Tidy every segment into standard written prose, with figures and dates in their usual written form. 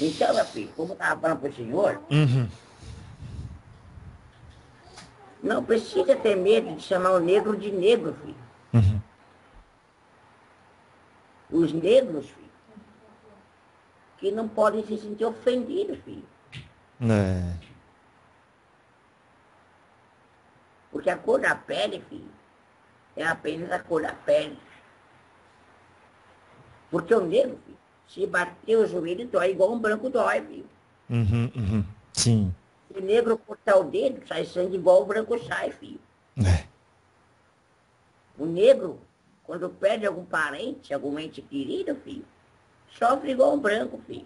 Então, meu filho, como eu estava falando para o senhor, não precisa ter medo de chamar o negro de negro, filho. Os negros, filho, que não podem se sentir ofendidos, filho. É. Porque a cor da pele, filho, é apenas a cor da pele. Porque o negro, filho, se bater o joelho, dói igual um branco dói, filho. Sim. Se o negro cortar o dedo, sai sangue igual o branco sai, filho. É. O negro, quando perde algum parente, algum ente querido, filho, sofre igual um branco, filho.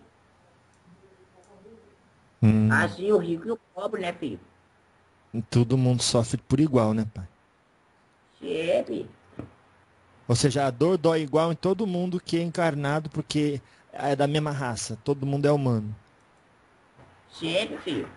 Assim o rico e o pobre, né, filho? Todo mundo sofre por igual, né, pai? Sempre, Ou seja, a dor dói igual em todo mundo que é encarnado porque é da mesma raça. Todo mundo é humano. sempre, filho.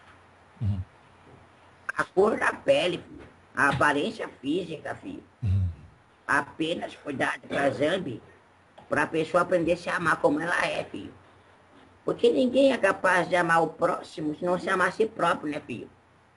A cor da pele, filho. A aparência física, filho. Apenas foi dada para Zambi para a pessoa aprender a se amar como ela é, filho. Porque ninguém é capaz de amar o próximo se não se amar a si próprio, né, filho?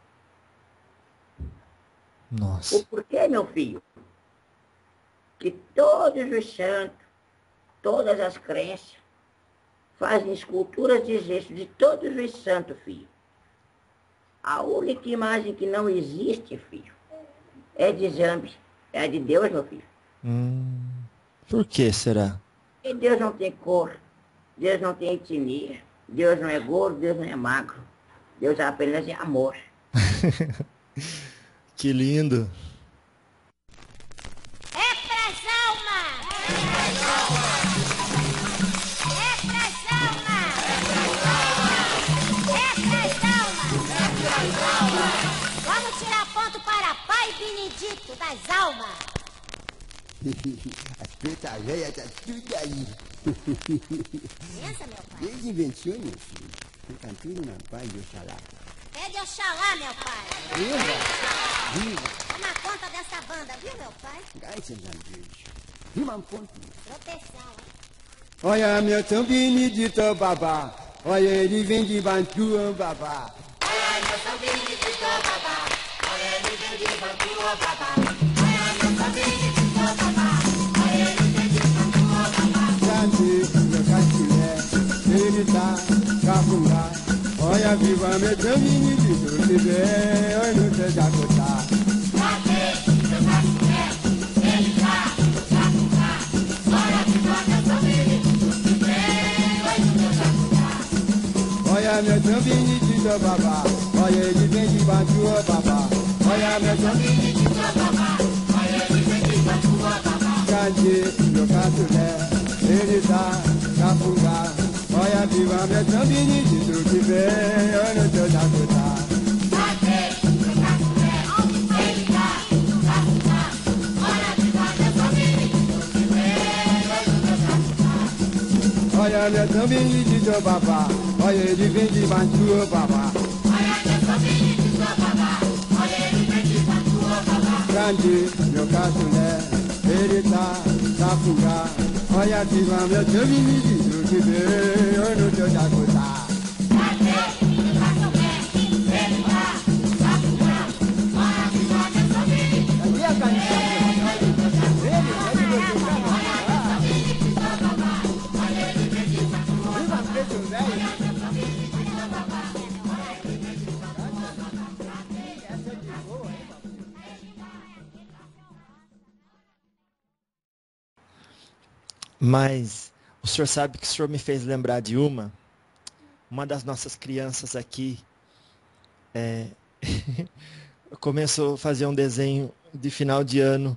O Nossa. porquê, meu filho, que todos os santos, todas as crenças, fazem esculturas de gesso de todos os santos, filho. A única imagem que não existe, filho, é de Zambi, é a de Deus, meu filho. Por que será? E Deus não tem cor, Deus não tem etnia, Deus não é gordo, Deus não é magro. Deus apenas é amor. Que lindo. É pras almas! É pras almas! É pras almas! Vamos tirar ponto para Pai Benedito das almas! As pretas velhas tá tudo aí. Pensa, meu pai. Desde invenções, meu filho. Ficam tudo na paz de Oxalá. É de Oxalá, meu pai. Viva! Toma conta dessa banda, viu, meu pai? Graças a Deus. Viva um ponto. Proteção. Olha meu São Benedito, babá. Olha ele vem de Bantu, babá. Olha meu São Benedito, babá. Olha ele vem de Bantu, babá. Olha meu São Benedito, babá. Olha ele vem de Bantu, babá. Cante, meu catilé. Ele tá capungá. Olha viva meu São Benedito, que vem, olha no teu jacotá. Cadê meu café? Ele tá capungá. Olha viva meu São Benedito, que vem, olha no teu jacotá. Olha meu São Benedito, babá. Olha ele vem de Bantu, babá. Olha meu São Benedito, babá. Olha ele vem de Bantu, babá. Cante, meu catilé. Ele tá capungá. Olha viva meu São Benedito, que vem, olha no teu jacotá. Cadê meu café? Ele tá capungá. Olha viva meu São Benedito, que vem, olha no teu jacotá. Olha meu São Benedito, babá. Olha ele vem de Bantu, babá. Olha meu São Benedito, babá. Olha ele vem de Bantu, babá. Grande, meu caçulé, ele tá capungá. Olha viva meu São Benedito, que vem, olha no teu jacotá. Cadê meu café? Ele tá capungá. Olha viva meu São Benedito. Ali a Viva preto velho. Mas o senhor sabe que o senhor me fez lembrar de uma das nossas crianças aqui começou a fazer um desenho de final de ano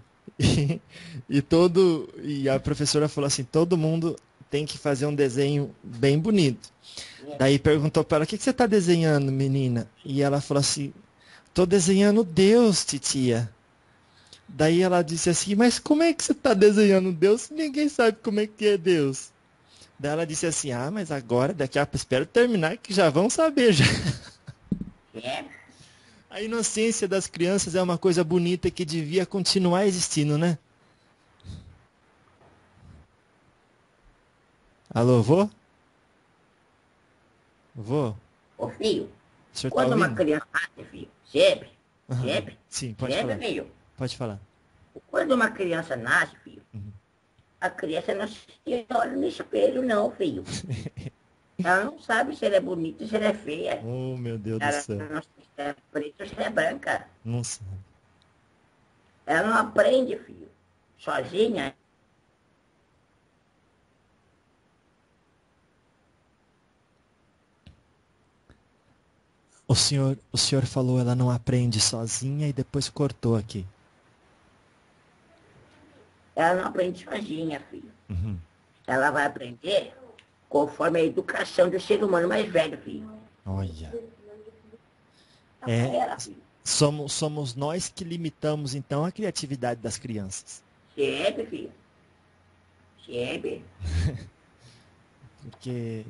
e a professora falou assim, todo mundo tem que fazer um desenho bem bonito. Daí perguntou para ela, o que você está desenhando, menina? E ela falou assim, estou desenhando Deus, titia. Daí ela disse assim, mas como é que você está desenhando Deus se ninguém sabe como é que é Deus? Daí ela disse assim, mas agora, daqui a pouco, espero terminar que já vão saber já. É, A inocência das crianças é uma coisa bonita que devia continuar existindo, né? Alô, vô? Vô, Ô, filho, o senhor tá quando uma ouvindo? criança nasce, filho, sempre, Aham. sempre, Sim, pode sempre, falar. filho. Pode falar. Quando uma criança nasce, filho, a criança não se olha no espelho, não, filho. Ela não sabe se ela é bonita, se ela é feia. Oh, meu Deus do Ela céu. não sabe se ela é preta ou se ela é branca. Não sabe. Ela não aprende, filho, sozinha. O senhor falou ela não aprende sozinha e depois cortou aqui. Ela não aprende sozinha, filho. Uhum. Ela vai aprender conforme a educação do ser humano mais velho, filho. Olha. É. É, Ela, filho. somos nós que limitamos então a criatividade das crianças. Sempre, filho. Sempre. Porque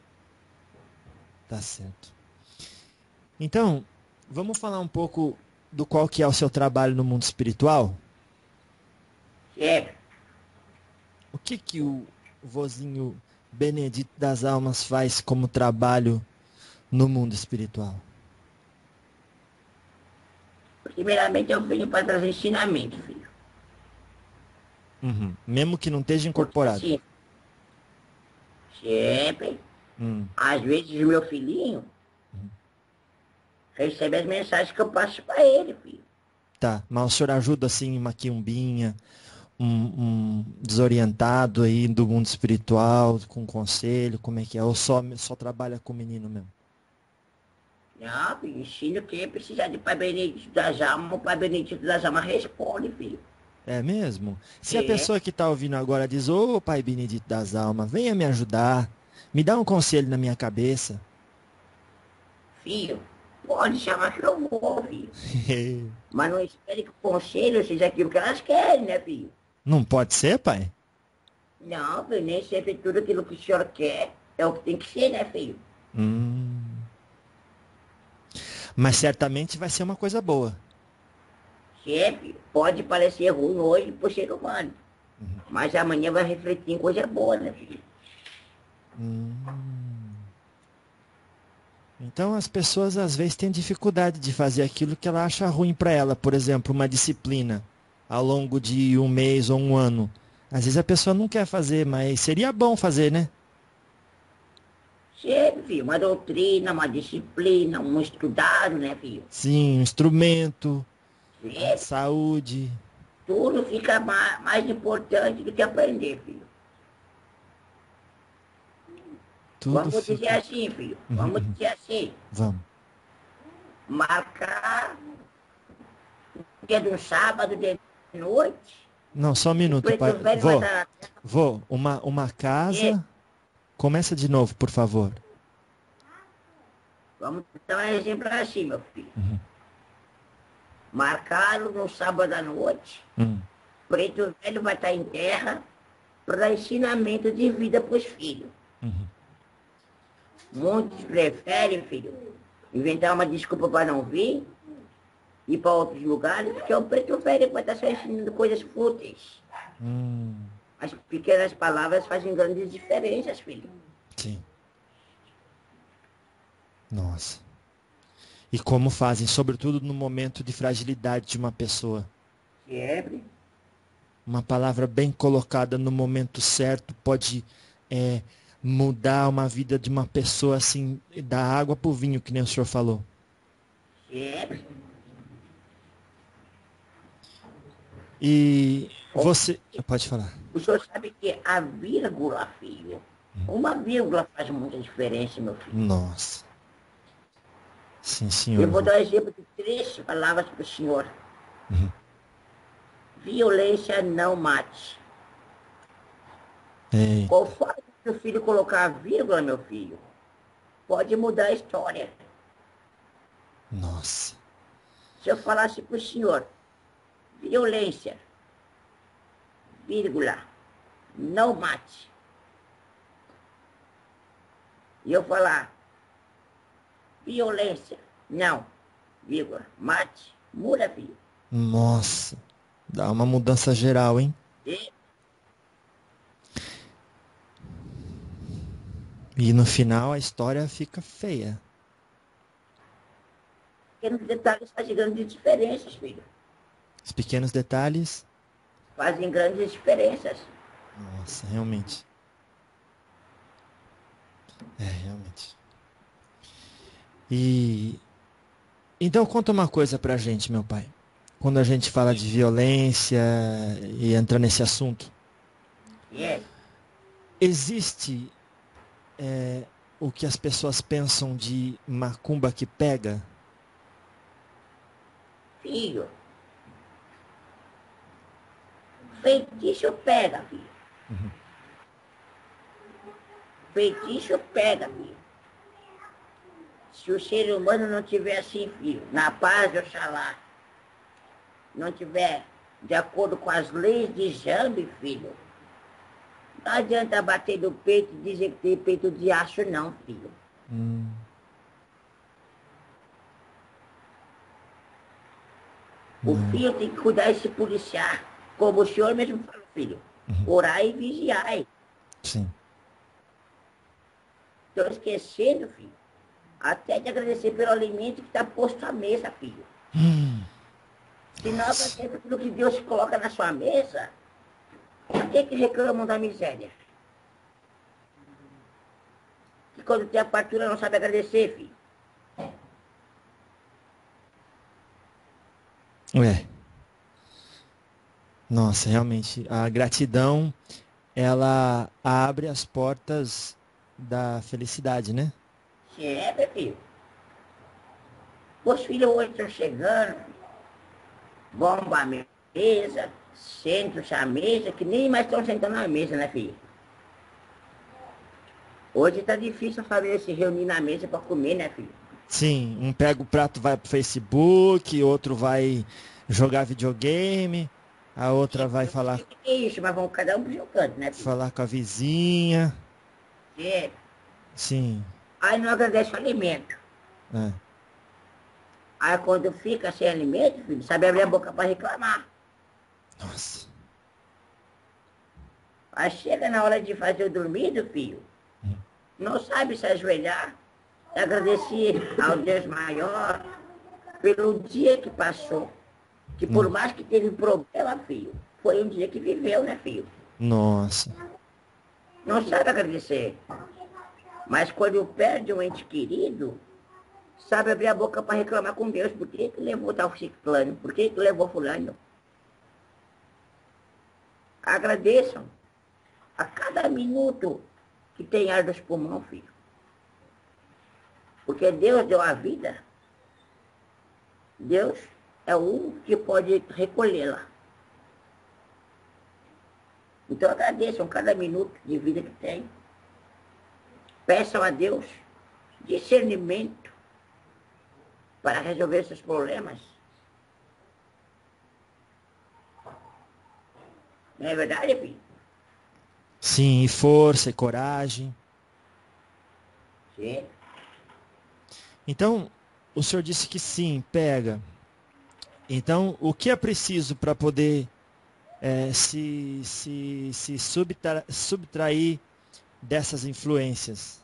tá certo. Então, vamos falar um pouco do qual que é o seu trabalho no mundo espiritual? Sempre. O que que o vozinho Benedito das Almas faz como trabalho no mundo espiritual? Primeiramente, eu venho para trazer ensinamento, filho. Uhum. Mesmo que não esteja incorporado. Sim. Sempre. Hum. Às vezes, o meu filhinho recebe as mensagens que eu passo para ele, filho. Tá, mas o senhor ajuda assim uma quiumbinha, um desorientado aí do mundo espiritual, com conselho, como é que é? Ou só trabalha com o menino mesmo? Não, filho, ensino quem precisar de Pai Benedito das Almas, o Pai Benedito das Almas responde, filho. É mesmo? Se a É. pessoa que está ouvindo agora diz, ô Pai Benedito das Almas, venha me ajudar, me dá um conselho na minha cabeça. Filho, pode chamar que eu vou, filho. Mas não espere que o conselho seja aquilo que elas querem, né, filho? Não pode ser, pai? Não, filho, nem sempre tudo aquilo que o senhor quer é o que tem que ser, né, filho? Mas certamente vai ser uma coisa boa. Sempre pode parecer ruim hoje pro ser humano. Mas amanhã vai refletir em coisa boa, né, filho? Então as pessoas às vezes têm dificuldade de fazer aquilo que ela acha ruim para ela. Por exemplo, uma disciplina ao longo de um mês ou um ano. Às vezes a pessoa não quer fazer, mas seria bom fazer, né? Sempre, filho, uma doutrina, uma disciplina, um estudado, né, filho? Sim, um instrumento, Sempre, saúde. tudo fica mais importante do que aprender, filho. Tudo Vamos dizer fica... assim, filho. Vamos dizer assim. Vamos. Marcar dia de um sábado de noite. Não, só um minuto, Preto pai. Velho Vô, vai dar... uma casa... Começa de novo, por favor. Vamos dar um exemplo assim, meu filho. Marcaram no sábado à noite. Preto Velho vai estar em terra para dar ensinamento de vida para os filhos. Muitos preferem, filho, inventar uma desculpa para não vir, ir para outros lugares, porque o Preto Velho vai estar só ensinando coisas fúteis. As pequenas palavras fazem grandes diferenças, filho. Sim. Nossa. E como fazem, sobretudo no momento de fragilidade de uma pessoa. Sempre. Uma palavra bem colocada no momento certo pode mudar uma vida de uma pessoa assim, da água para o vinho, que nem o senhor falou. Sempre. E você... Pode falar. O senhor sabe que a vírgula, filho, uma vírgula faz muita diferença, meu filho. Nossa. Sim, Eu senhor. vou dar um exemplo de 3 palavras para o senhor. Violência não mate. Ei, Qual fato que o filho colocar a vírgula, meu filho, pode mudar a história. nossa. Se eu falasse para o senhor, violência, vírgula, não mate. E eu falar, violência, não, vírgula, mate, muda, filho. Nossa. Dá uma mudança geral, hein? E E no final a história fica feia. Pequenos detalhes fazem grandes diferenças, filho. Os pequenos detalhes. Fazem grandes diferenças. Nossa, realmente. Realmente. E então conta uma coisa pra gente, meu pai. Quando a gente fala de violência e entra nesse assunto, É, existe o que as pessoas pensam de macumba que pega? filho. Feitiço pega, filho. Feitiço pega, filho. Se o ser humano não tiver assim, filho, na paz de Oxalá, não tiver de acordo com as leis de Jambe, filho, não adianta bater no peito e dizer que tem peito de aço, não, filho. Hum, O não. filho tem que cuidar e se policiar. Como o senhor mesmo falou, filho. Orar e vigiar. Sim. Estou esquecendo, filho. Até de agradecer pelo alimento que está posto à mesa, filho. Se não agradecer pelo que Deus coloca na sua mesa, por que reclamam da miséria? Que quando tem a fartura não sabe agradecer, filho. É. Nossa, realmente, a gratidão, ela abre as portas da felicidade, né? Se é, meu filho. Os filhos hoje estão chegando, bomba a mesa, sentam-se à mesa, que nem mais estão sentando à mesa, né, filho? Hoje está difícil a família se reunir na mesa para comer, né, filho? Sim, um pega o prato, vai pro Facebook, outro vai jogar videogame, a outra vai Eu não falar, sei o que é isso, mas vão cada um pro seu canto, né, filho? falar com a vizinha. É. Sim, Aí não agradece o alimento. é. Aí quando fica sem alimento, filho, sabe abrir a boca para reclamar. Nossa. Aí chega na hora de fazer o dormido, filho, não sabe se ajoelhar, agradecer ao Deus maior pelo dia que passou. Que por mais que teve problema, filho, foi um dia que viveu, né, filho? Nossa. Não sabe agradecer. Mas quando perde um ente querido, sabe abrir a boca para reclamar com Deus. Por que levou tal ciclano? Por que levou fulano? Agradeçam a cada minuto que tem ar dos pulmões, filho. Porque Deus deu a vida. Deus é o único que pode recolhê-la. Então agradeçam cada minuto de vida que tem. Peçam a Deus discernimento para resolver seus problemas. Não é verdade, filho? Sim, e força e coragem. Sim. Então, o senhor disse que sim, pega. Então, o que é preciso para poder se subtrair dessas influências?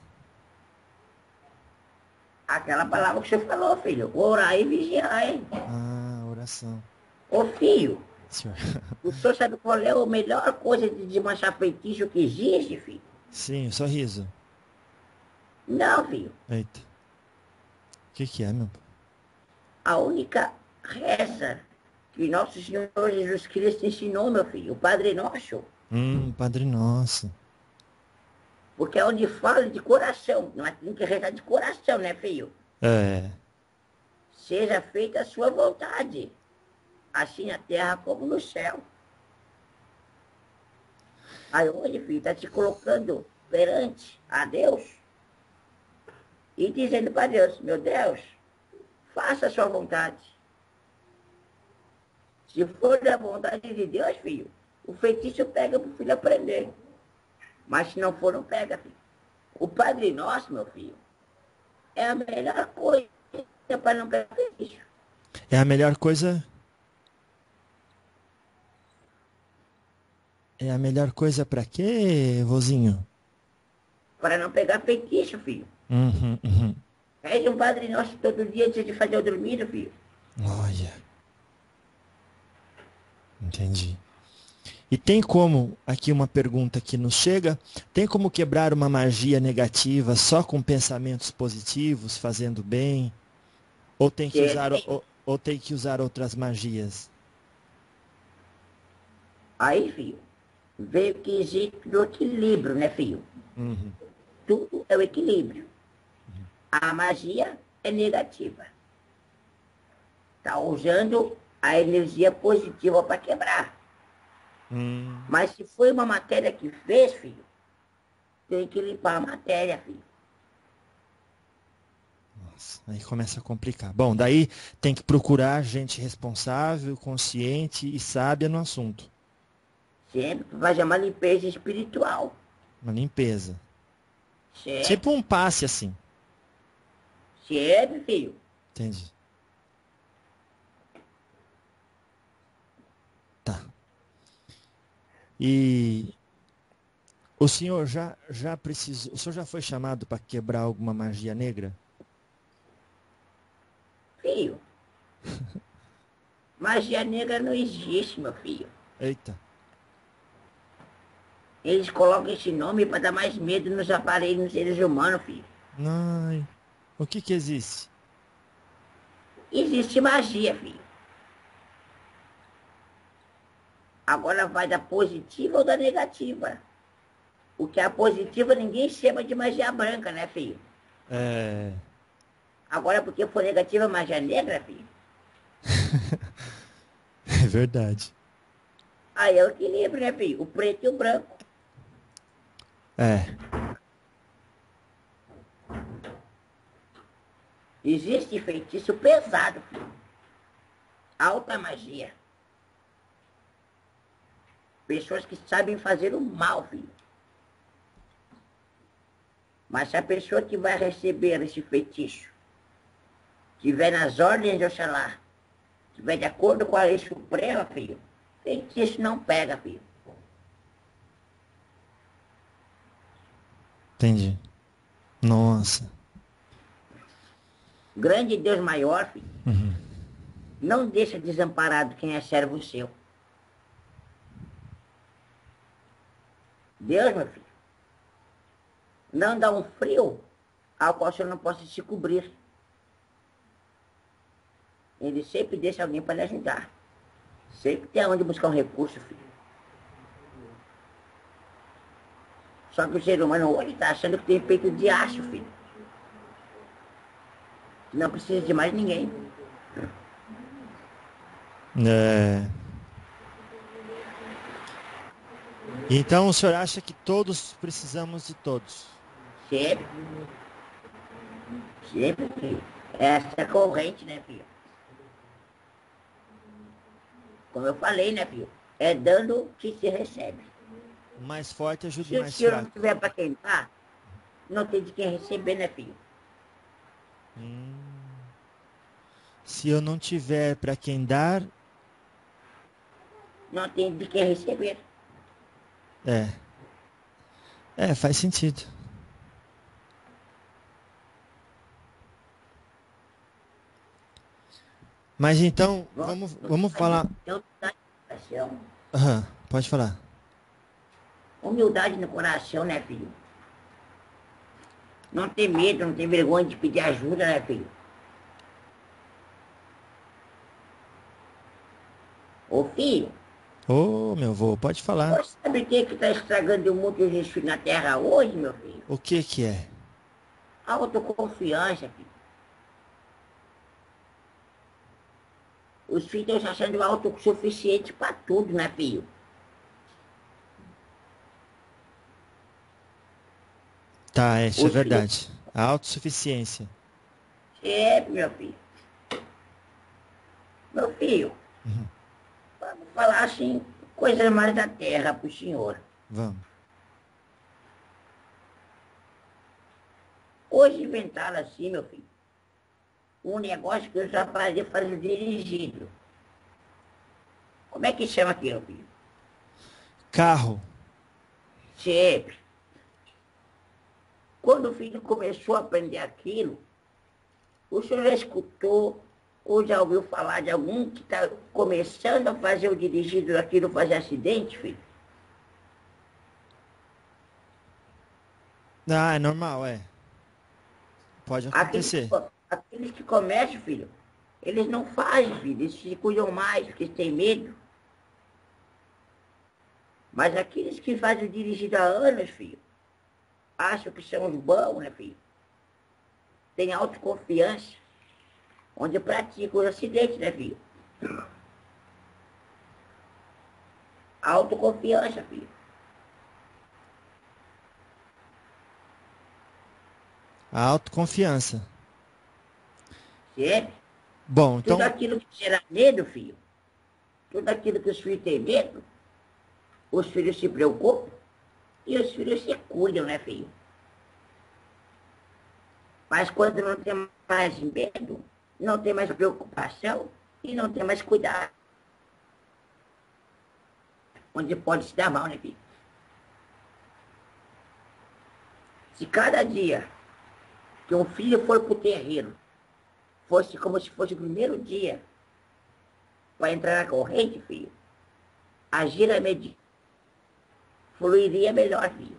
Aquela palavra que você falou, filho. Orar e vigiar, hein? Ah, oração. Ô, filho, Senhor. o senhor sabe qual é a melhor coisa de desmanchar feitiço que existe, filho? Sim, o sorriso. Não, filho. Eita. O que é, meu? A única reza que nosso Senhor Jesus Cristo ensinou, meu filho, o Padre Nosso. Padre Nosso. Porque é onde fala de coração. Nós temos que rezar de coração, né, filho? É. Seja feita a sua vontade, assim na terra como no céu. Aí hoje, filho, está te colocando perante a Deus e dizendo para Deus, meu Deus, faça a sua vontade. Se for da vontade de Deus, filho, o feitiço pega para o filho aprender. Mas se não for, não pega, filho. O Padre Nosso, meu filho, é a melhor coisa para não pegar feitiço. É a melhor coisa. É a melhor coisa pra quê, vozinho? para não pegar feitiço, filho. Uhum, uhum. Reze um Padre Nosso todo dia antes de fazer o dormir, filho. Olha. Entendi. E tem como, aqui uma pergunta que nos chega, tem como quebrar uma magia negativa só com pensamentos positivos, fazendo bem? Ou tem que usar, ou tem que usar outras magias? Aí, filho, veio que existe o equilíbrio, né, filho? Uhum. Tudo é o equilíbrio. A magia é negativa. Está usando a energia positiva para quebrar. Mas se foi uma matéria que fez, filho, tem que limpar a matéria, filho. Nossa, aí começa a complicar. Bom, daí tem que procurar gente responsável, consciente e sábia no assunto. Sempre vai fazer uma limpeza espiritual. Uma limpeza. Sempre, Tipo um passe assim. sempre, filho. Entendi. Tá. E o senhor já precisou, o senhor já foi chamado para quebrar alguma magia negra? Filho, magia negra não existe, meu filho. Eita. Eles colocam esse nome para dar mais medo nos aparelhos, nos seres humanos, filho. Ai. O que que existe? Existe magia, filho. Agora vai da positiva ou da negativa. O que é a positiva ninguém chama de magia branca, né, filho? É. Agora porque for negativa magia negra, filho, É verdade. aí é o equilíbrio, né, filho? O preto e o branco. É. Existe feitiço pesado, filho. Alta magia. Pessoas que sabem fazer o mal, filho. Mas se a pessoa que vai receber esse feitiço estiver nas ordens de Oxalá, estiver de acordo com a lei suprema, filho, feitiço não pega, filho. Entendi. Nossa. Grande Deus maior, filho, não deixa desamparado quem é servo seu. Deus, meu filho, não dá um frio ao qual você não possa se cobrir. Ele sempre deixa alguém para lhe ajudar. Sempre tem aonde buscar um recurso, filho. Só que o ser humano hoje está achando que tem peito de aço, filho. Não precisa de mais ninguém. É. Então o senhor acha que todos precisamos de todos? Sempre. Sempre, filho. Essa é a corrente, né, filho? Como eu falei, né, filho? É dando que se recebe. O mais forte ajuda Se o o mais senhor não fraco. tiver para quem dar, não tem de quem receber, né, filho? Se eu não tiver para quem dar, Não tem de quem receber. é. É, faz sentido. Mas então, vamos falar. Ter humildade no coração. Aham, pode falar. Humildade no coração, né, filho? Não ter medo, não ter vergonha de pedir ajuda, né, filho? Ô, filho, Ô, meu vô, pode falar. você sabe o que está estragando muito os filhos na Terra hoje, meu filho? O que que é? Autoconfiança, filho. Os filhos estão se achando autossuficientes para tudo, né, filho? Tá, isso é Os verdade. A autossuficiência. Sempre, meu filho. Meu filho, vamos falar assim, coisas mais da terra pro senhor. Vamos. Hoje inventaram assim, meu filho, um negócio que eu já fazia dirigido. Como é que chama aquilo, filho? Carro. Sempre. quando o filho começou a aprender aquilo, o senhor já escutou ou já ouviu falar de algum que está começando a fazer o dirigido daquilo fazer acidente, filho? Ah, é normal, é. Pode Aqueles, acontecer. aqueles que começam, filho, eles não fazem, filho, eles se cuidam mais, porque eles têm medo. Mas aqueles que fazem o dirigido há anos, filho, acham que são os bons, né, filho? Tem autoconfiança, onde praticam os acidentes, né, filho? Autoconfiança, filho. A autoconfiança. Certo? Bom, Tudo então, aquilo que gera medo, filho, tudo aquilo que os filhos têm medo, os filhos se preocupam e os filhos se cuidam, né, filho? Mas quando não tem mais medo, não tem mais preocupação e não tem mais cuidado, onde pode se dar mal, né, filho? Se cada dia que um filho for pro terreiro fosse como se fosse o primeiro dia para entrar na corrente, filho, a gira fluiria melhor, filho.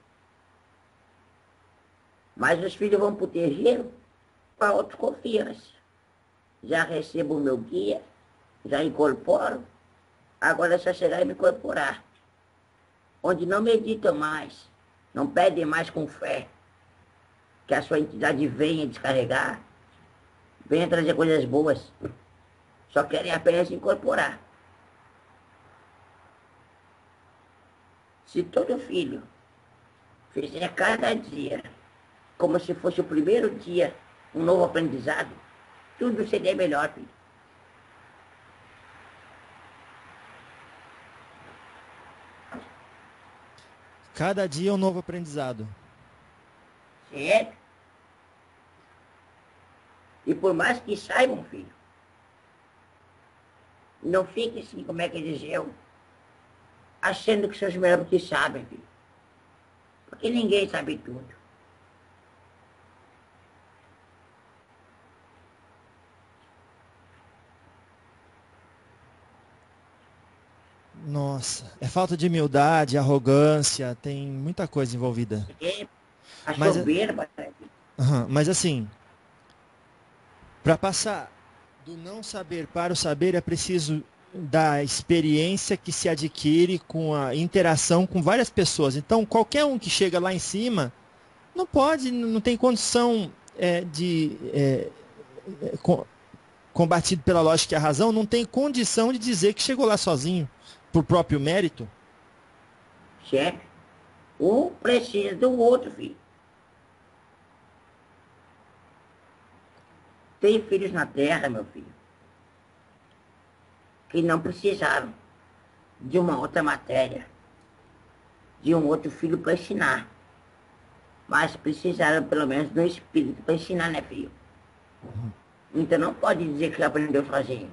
Mas os filhos vão pro terreiro com a autoconfiança. Já recebo o meu guia, já incorporo, agora é só chegar e me incorporar. Onde não meditam mais, não pedem mais com fé que a sua entidade venha descarregar, venha trazer coisas boas. Só querem apenas incorporar. Se todo filho fizer cada dia como se fosse o primeiro dia, um novo aprendizado, tudo seria melhor, filho. cada dia é um novo aprendizado. Certo? E por mais que saibam, filho, não fique assim, como é que diz eu, achando que são os melhores que sabem, filho. Porque ninguém sabe tudo. Nossa, é falta de humildade, arrogância, tem muita coisa envolvida. É a Mas, soberba, né, filho? mas assim, para passar do não saber para o saber é preciso da experiência que se adquire com a interação com várias pessoas. Então, qualquer um que chega lá em cima não pode, não tem condição combatido pela lógica e a razão, não tem condição de dizer que chegou lá sozinho, por próprio mérito. Certo? Um precisa do outro, filho. Tem filhos na terra, meu filho, que não precisaram de uma outra matéria, de um outro filho para ensinar. Mas precisaram pelo menos do espírito para ensinar, né, filho? Então não pode dizer que aprendeu sozinho.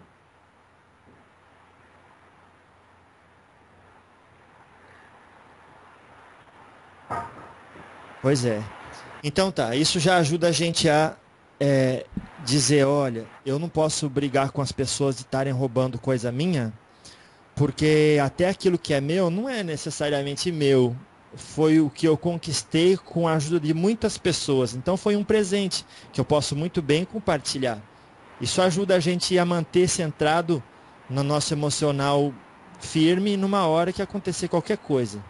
Pois é. Então tá, isso já ajuda a gente a dizer, olha, eu não posso brigar com as pessoas de estarem roubando coisa minha, porque até aquilo que é meu não é necessariamente meu. Foi o que eu conquistei com a ajuda de muitas pessoas. Então foi um presente que eu posso muito bem compartilhar. Isso ajuda a gente a manter centrado no nosso emocional firme numa hora que acontecer qualquer coisa.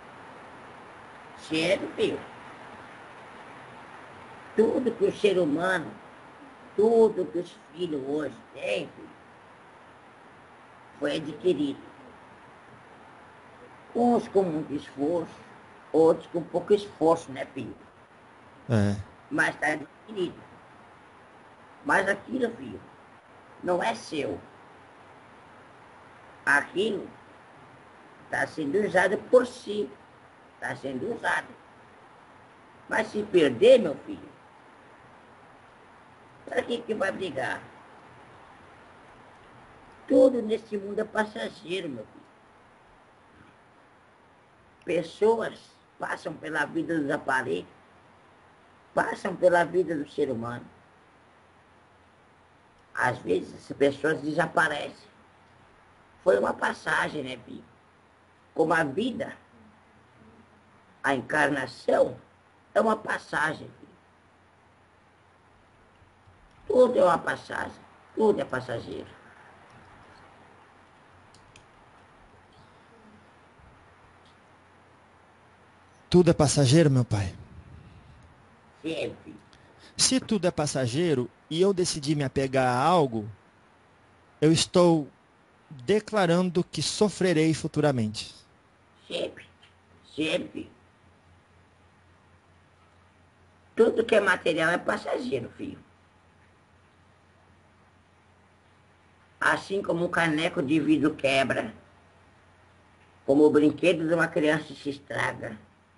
Certo, filho? Tudo que o ser humano, tudo que os filhos hoje têm, filho, foi adquirido. Uns com muito esforço, outros com pouco esforço, né, filho? É. Mas está adquirido. Mas aquilo, filho, não é seu. Aquilo está sendo usado por si. Está sendo usado. Mas se perder, meu filho, para que vai brigar? Tudo nesse mundo é passageiro, meu filho. Pessoas passam pela vida dos aparelhos passam pela vida do ser humano. Às vezes as pessoas desaparecem. Foi uma passagem, né, filho? Como a vida, a encarnação, é uma passagem, filho. Tudo é uma passagem, tudo é passageiro. Tudo é passageiro, meu pai? Sempre. Se tudo é passageiro e eu decidi me apegar a algo, eu estou declarando que sofrerei futuramente. Sempre, sempre. Tudo que é material é passageiro, filho. Assim como um caneco de vidro quebra, como o brinquedo de uma criança se estraga.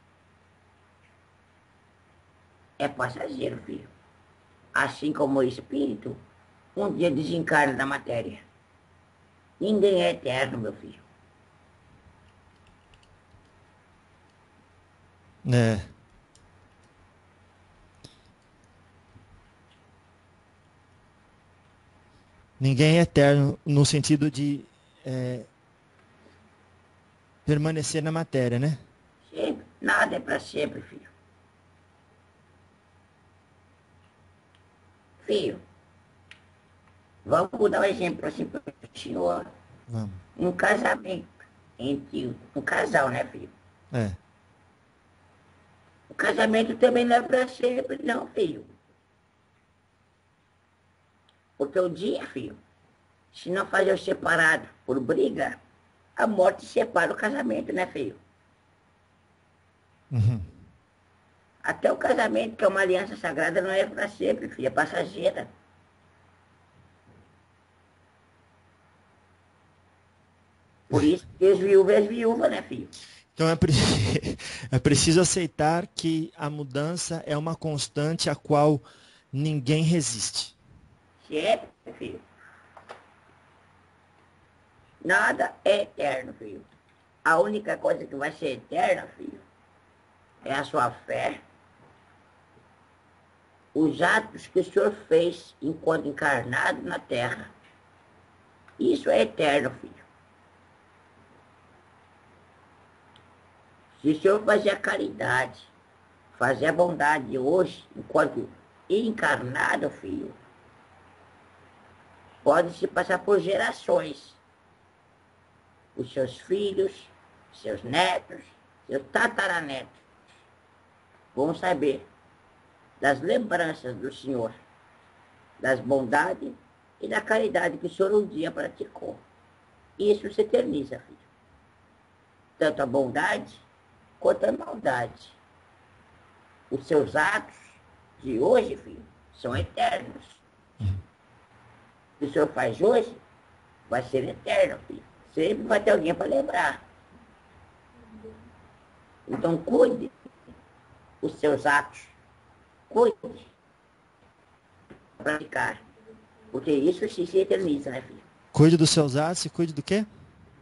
É passageiro, filho. Assim como o espírito, um dia desencarna da matéria. Ninguém é eterno, meu filho. É. Ninguém é eterno no sentido de permanecer na matéria, né? Sempre. Nada é para sempre, filho. Filho, vamos dar um exemplo assim para o senhor. Vamos. Um casamento entre um casal, né, filho? É. O casamento também não é para sempre, não, filho. Porque o dia, filho, se não fazer o separado por briga, a morte separa o casamento, né, filho? Uhum. Até o casamento, que é uma aliança sagrada, não é para sempre, filho, é passageira. Por isso que ex-viúva é ex-viúva, né, filho? Então é preciso aceitar que a mudança é uma constante a qual ninguém resiste. Sempre, filho. Nada é eterno, filho. A única coisa que vai ser eterna, filho, é a sua fé, os atos que o senhor fez enquanto encarnado na Terra. Isso é eterno, filho. Se o senhor fazer a caridade, fazer a bondade hoje, enquanto encarnado, filho, pode se passar por gerações. Os seus filhos, seus netos, seus tataranetos vão saber das lembranças do Senhor, das bondades e da caridade que o Senhor um dia praticou. Isso se eterniza, filho. Tanto a bondade quanto a maldade. Os seus atos de hoje, filho, são eternos. O que o Senhor faz hoje vai ser eterno, filho. Sempre vai ter alguém para lembrar. Então, cuide os seus atos. Cuide para praticar. Porque isso se eterniza, né, filho? Cuide dos seus atos e cuide do quê?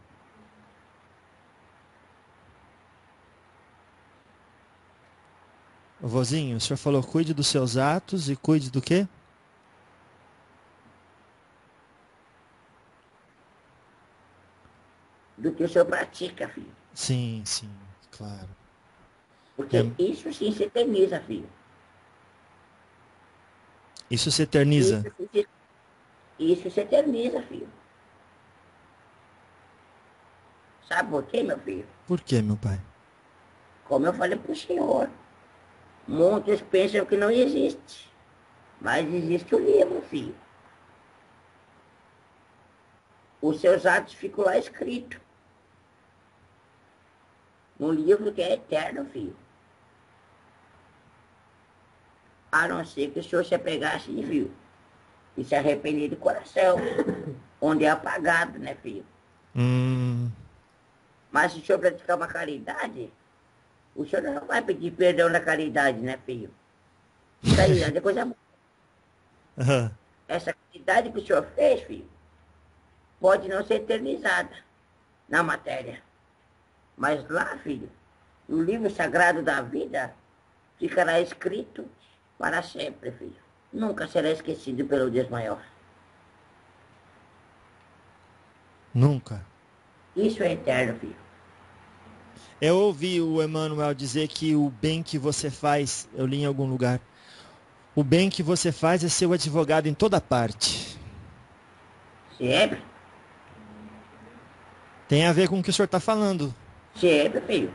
Vozinho, o senhor falou cuide dos seus atos e cuide do quê? Do que o senhor pratica, filho. Sim, claro. Porque É. isso sim se eterniza, filho. Isso se eterniza. Isso se eterniza, filho. Sabe por quê, meu filho? Por quê, meu pai? Como eu falei para o senhor, muitos pensam que não existe. Mas existe o livro, filho. Os seus atos ficam lá escritos. Um livro que é eterno, filho. A não ser que o senhor se apegasse de viu e se arrepender de coração, onde é apagado, né, filho? Mas se o senhor praticar uma caridade, o senhor não vai pedir perdão da caridade, né, filho? Caridade é coisa boa. Uhum. Essa caridade que o senhor fez, filho, pode não ser eternizada na matéria. Mas lá, filho, no livro sagrado da vida, ficará escrito para sempre, filho. Nunca será esquecido pelo Deus maior. Nunca. Isso é eterno, filho. Eu ouvi o Emmanuel dizer que o bem que você faz, eu li em algum lugar, o bem que você faz é seu advogado em toda parte. Sempre, Tem a ver com o que o senhor está falando. sempre, filho.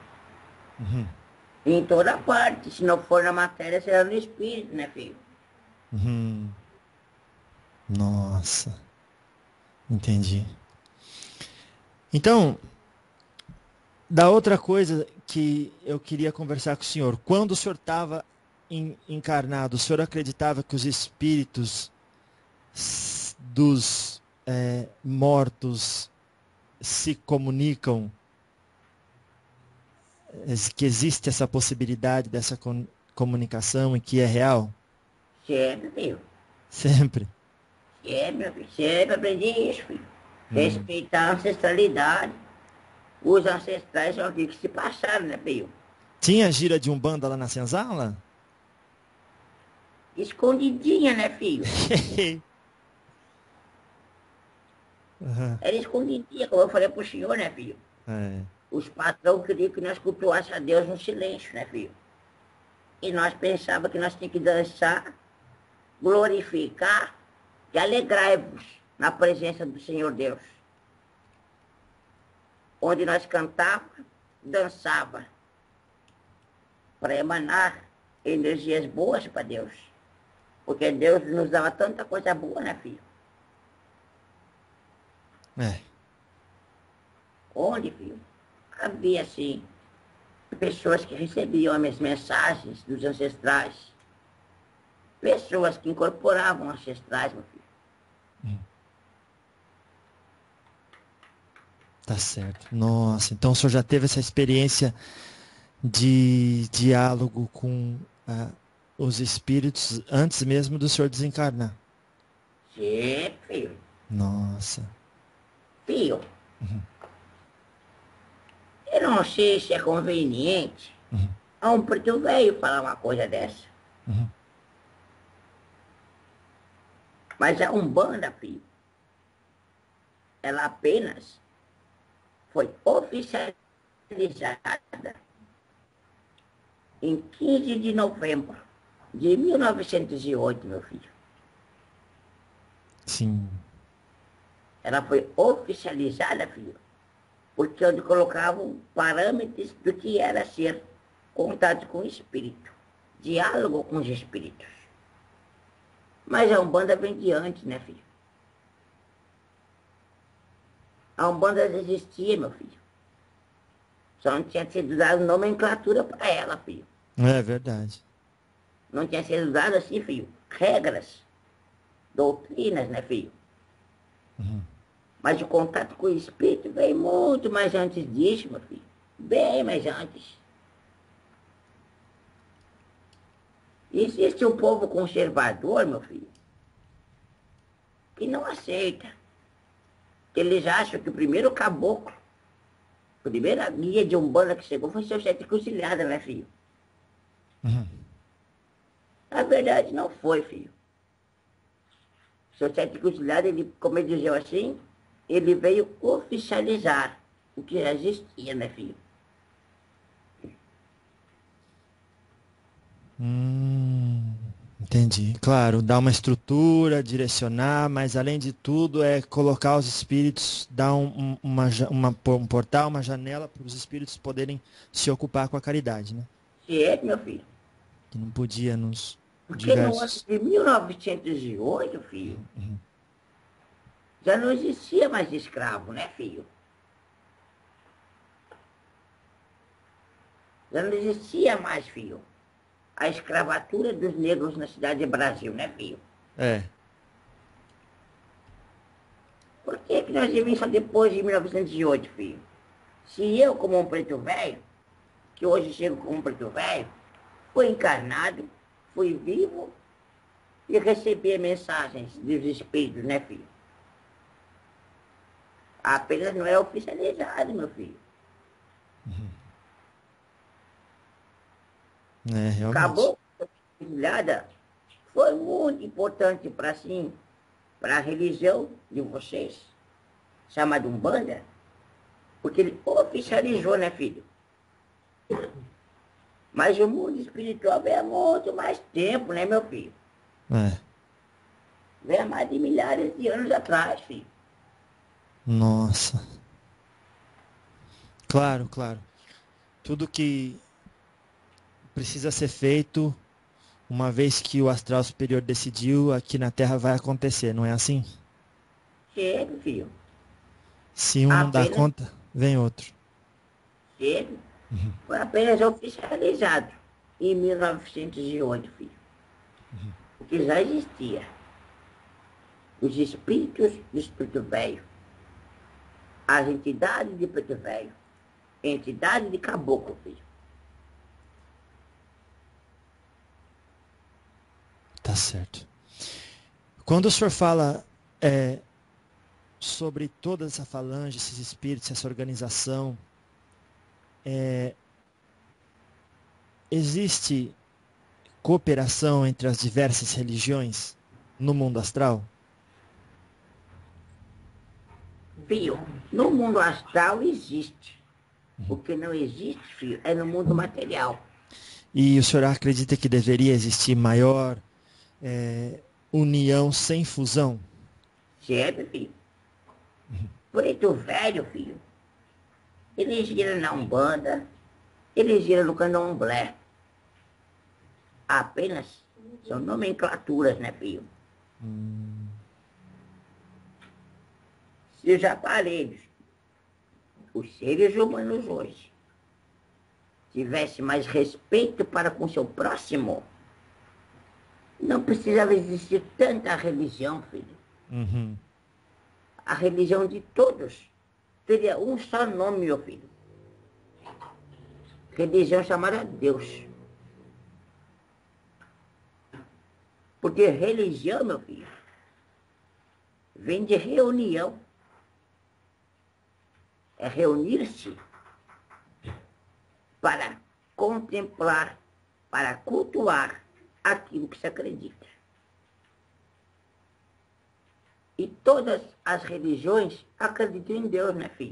Em toda parte. Se não for na matéria, será no espírito, né, filho? Uhum. Nossa, entendi. Então, da outra coisa que eu queria conversar com o senhor, quando o senhor estava encarnado, o senhor acreditava que os espíritos dos mortos se comunicam, que existe essa possibilidade dessa comunicação e que é real? Sempre, filho. Sempre. Sempre, meu filho. Sempre aprendi isso, filho. Respeitar a ancestralidade. Os ancestrais são aqueles que se passaram, né, filho? Tinha gira de Umbanda lá na senzala? Escondidinha, né, filho? Aham, Era escondidinha, como eu falei pro senhor, né, filho? é. Os patrões queriam que nós cultuássemos a Deus no silêncio, né, filho? E nós pensávamos que nós tínhamos que dançar, glorificar e alegrar-vos na presença do Senhor Deus. Onde nós cantávamos, dançava, para emanar energias boas para Deus. Porque Deus nos dava tanta coisa boa, né, filho? É. Onde, filho? Havia, assim, pessoas que recebiam as mensagens dos ancestrais. Pessoas que incorporavam ancestrais, meu filho. Tá certo. Nossa, então o senhor já teve essa experiência de diálogo com os espíritos antes mesmo do senhor desencarnar? Sim, filho. Nossa. Filho, eu não sei se é conveniente a um preto velho falar uma coisa dessa. Mas a Umbanda, filho, ela apenas foi oficializada em 15 de novembro de 1908, meu filho. Sim. Ela foi oficializada, filho, porque onde colocavam parâmetros do que era ser contato com o espírito, diálogo com os espíritos. Mas a Umbanda vem de antes, né, filho? A Umbanda existia, meu filho. Só não tinha sido dado nomenclatura para ela, filho. É verdade. Não tinha sido dado assim, filho, regras, doutrinas, né, filho? Mas o contato com o espírito veio muito mais antes disso, meu filho. Bem mais antes. Existe um povo conservador, meu filho, que não aceita. Eles acham que o primeiro caboclo, a primeira guia de Umbanda que chegou foi seu Sete Encruzilhada, né, filho? Na verdade, não foi, filho. Seu Sete Encruzilhada, ele, como ele dizia assim, ele veio oficializar o que já existia, né, filho? Entendi. Claro, dar uma estrutura, direcionar, mas além de tudo é colocar os espíritos, dar um portal, uma janela para os espíritos poderem se ocupar com a caridade, né? Se é, meu filho. Que não podia nos Porque no ano diversos. de 1908, filho, já não existia mais escravo, né, filho? Já não existia mais, filho, a escravatura dos negros na cidade de Brasil, né, filho? É. Por que que nós vivemos só depois de 1908, filho? Se eu, como um preto velho, que hoje chego como um preto velho, fui encarnado, fui vivo e recebi mensagens dos espíritos, né, filho? Apenas não é oficializado, meu filho. É, realmente. Acabou encruzilhada foi muito importante para assim, para a religião de vocês, chamada Umbanda, porque ele oficializou, né, filho? Mas o mundo espiritual vem há muito mais tempo, né, meu filho? É. Vem há mais de milhares de anos atrás, filho. Nossa. Claro, claro. Tudo que precisa ser feito, uma vez que o astral superior decidiu, aqui na Terra vai acontecer, não é assim? Chega, filho. Se um não dá Apenas conta, vem outro. chega. Foi apenas oficializado em 1908, filho. O que já existia. Os espíritos do Espírito Velho, as entidades de Preto Velho, entidade de Caboclo, filho. Tá certo. Quando o senhor fala sobre toda essa falange, esses espíritos, essa organização, existe cooperação entre as diversas religiões no mundo astral? Filho, no mundo astral existe. O que não existe, filho, é no mundo material. E o senhor acredita que deveria existir maior união sem fusão? Certo, filho? Preto Velho, filho, ele gira na Umbanda, ele gira no Candomblé. Apenas são nomenclaturas, né, filho? Se os aparelhos, os seres humanos hoje, tivessem mais respeito para com seu próximo, não precisava existir tanta religião, filho. Uhum. A religião de todos teria um só nome, meu filho. Religião chamada Deus. Porque religião, meu filho, vem de reunião. É reunir-se para contemplar, para cultuar aquilo que se acredita. E todas as religiões acreditam em Deus, né, filho?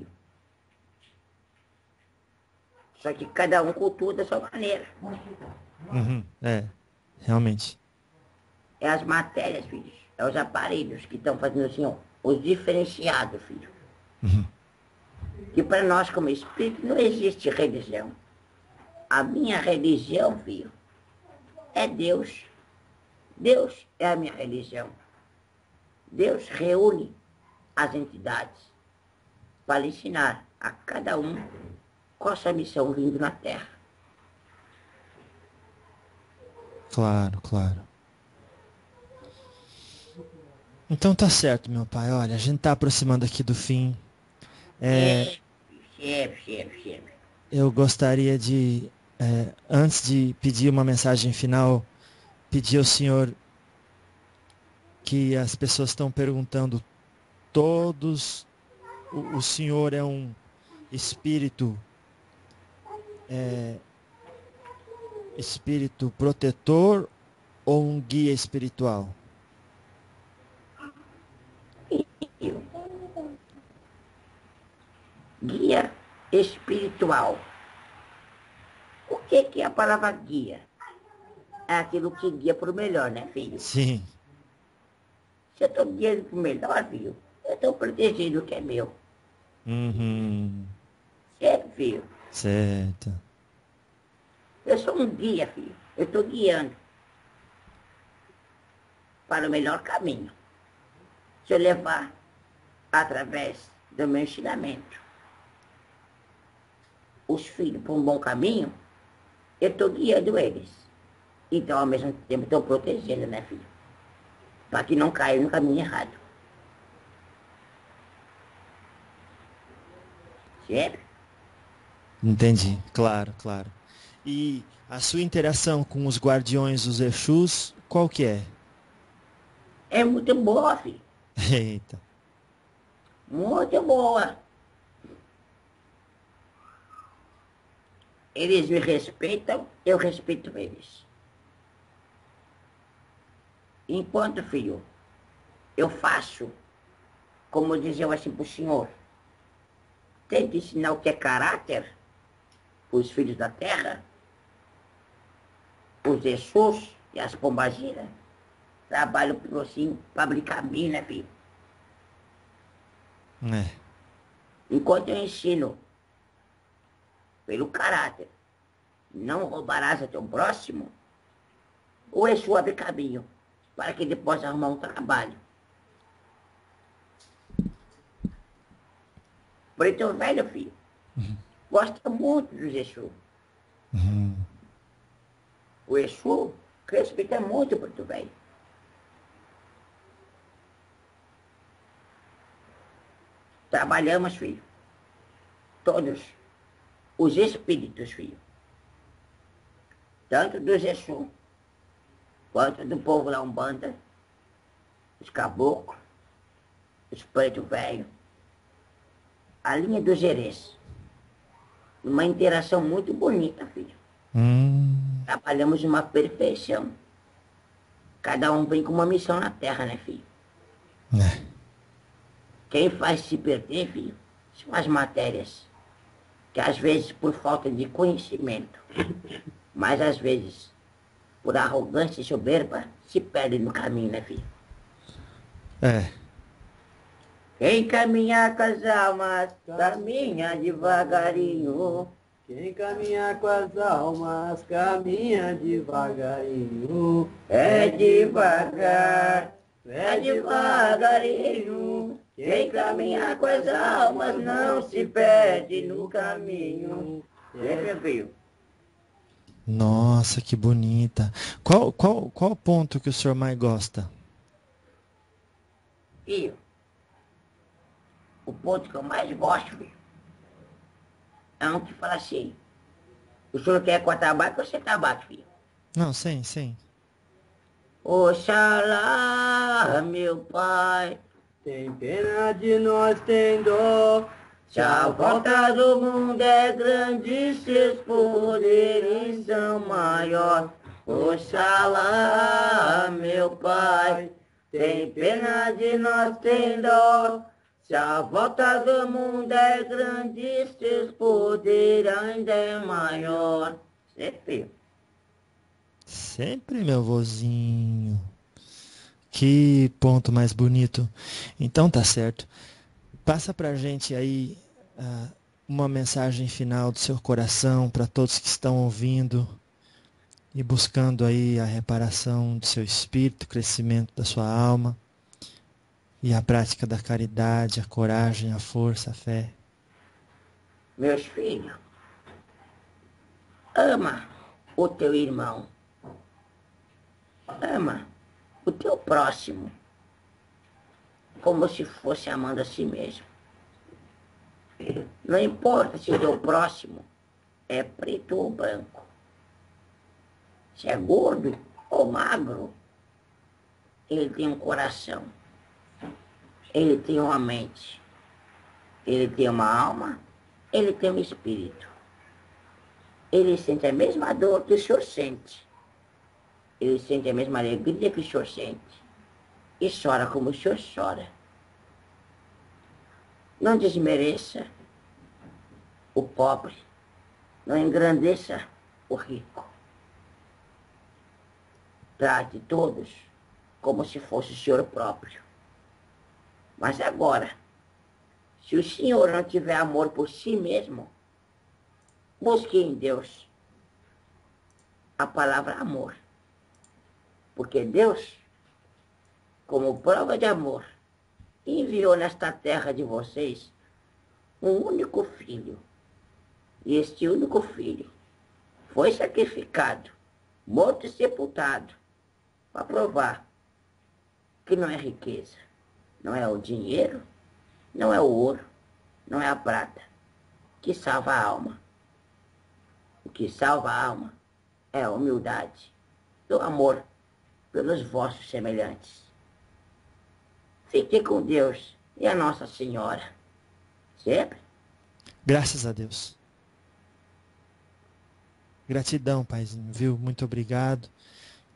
Só que cada um cultua da sua maneira. Uhum. Realmente. É as matérias, filhos. É os aparelhos que estão fazendo assim, ó, os diferenciados, filho. Que para nós, como espírito, não existe religião. A minha religião, filho, é Deus. Deus é a minha religião. Deus reúne as entidades para ensinar a cada um qual a sua missão vindo na Terra. Claro, claro. Então tá certo, meu pai. Olha, a gente tá aproximando aqui do fim. Sempre. Eu gostaria de, antes de pedir uma mensagem final, pedir ao senhor que as pessoas estão perguntando, todos, o senhor é um espírito, espírito protetor ou um guia espiritual? Guia espiritual. O que é a palavra guia? É aquilo que guia para o melhor, né, filho? Sim. Se eu estou guiando para o melhor, filho, eu estou protegendo o que é meu. Uhum. Certo, filho? Certo. Eu sou um guia, filho. Eu estou guiando para o melhor caminho. Se eu levar através do meu ensinamento os filhos para um bom caminho, eu estou guiando eles. Então, ao mesmo tempo, estou protegendo, né, filho? Para que não caia no caminho errado. Certo? Entendi. Claro, claro. E a sua interação com os guardiões dos Exus, qual que é? É muito boa, filho. Eita. Muito boa. Eles me respeitam, eu respeito eles. Enquanto, filho, eu faço, como eu dizia assim para o senhor, tento ensinar o que é caráter para os filhos da terra, os Jesus e as pombagiras, trabalham assim, para brincar bem, né, filho? É. Enquanto eu ensino pelo caráter, não roubarás a teu próximo, o Exu abre caminho para que ele possa arrumar um trabalho. Preto Velho, filho, gosta muito do Exu. O Exu respeita muito o Preto Velho. Trabalhamos, filho, todos os espíritos, filho, tanto do Exu quanto do povo da Umbanda, os caboclos, os preto velho, a linha do Gerês. Uma interação muito bonita, filho. Trabalhamos uma perfeição. Cada um vem com uma missão na Terra, né, filho? É. Quem faz se perder, filho, são as matérias, que às vezes por falta de conhecimento, mas às vezes por arrogância e soberba, se perde no caminho, né, filho? É. Quem caminha com as almas, caminha devagarinho. Quem caminha com as almas, caminha devagarinho. É devagar, é devagarinho. Quem caminha com as almas não se perde no caminho. É, meu filho? Nossa, que bonita. Qual ponto que o senhor mais gosta? Filho, o ponto que eu mais gosto, filho, é um que fala assim: o senhor quer com a tabaco ou sem tabaco, filho? Não, sem. Oxalá, meu pai, Tem pena de nós, tem dó. se a volta do mundo é grande, seus poderes são maiores. Oxalá, meu pai, tem pena de nós, tem dó. Se a volta do mundo é grande, seus poderes ainda é maior. Sempre. Sempre, meu vozinho. Que ponto mais bonito. Então tá certo. Passa pra gente aí uma mensagem final do seu coração para todos que estão ouvindo e buscando aí a reparação do seu espírito, o crescimento da sua alma e a prática da caridade, a coragem, a força, a fé. Meus filhos, ama o teu irmão. Ama o teu próximo como se fosse amando a si mesmo. Não importa se o teu próximo é preto ou branco, se é gordo ou magro, ele tem um coração, ele tem uma mente, ele tem uma alma, ele tem um espírito. Ele sente a mesma dor que o senhor sente. Ele sente a mesma alegria que o senhor sente. E chora como o senhor chora. Não desmereça o pobre. Não engrandeça o rico. Trate todos como se fosse o senhor próprio. Mas agora, se o senhor não tiver amor por si mesmo, busque em Deus a palavra amor. Porque Deus, como prova de amor, enviou nesta terra de vocês um único filho. E este único filho foi sacrificado, morto e sepultado, para provar que não é riqueza, não é o dinheiro, não é o ouro, não é a prata que salva a alma. O que salva a alma é a humildade, o amor pelos vossos semelhantes. Fique com Deus e a Nossa Senhora. Sempre. Graças a Deus. Gratidão, paizinho, viu? Muito obrigado.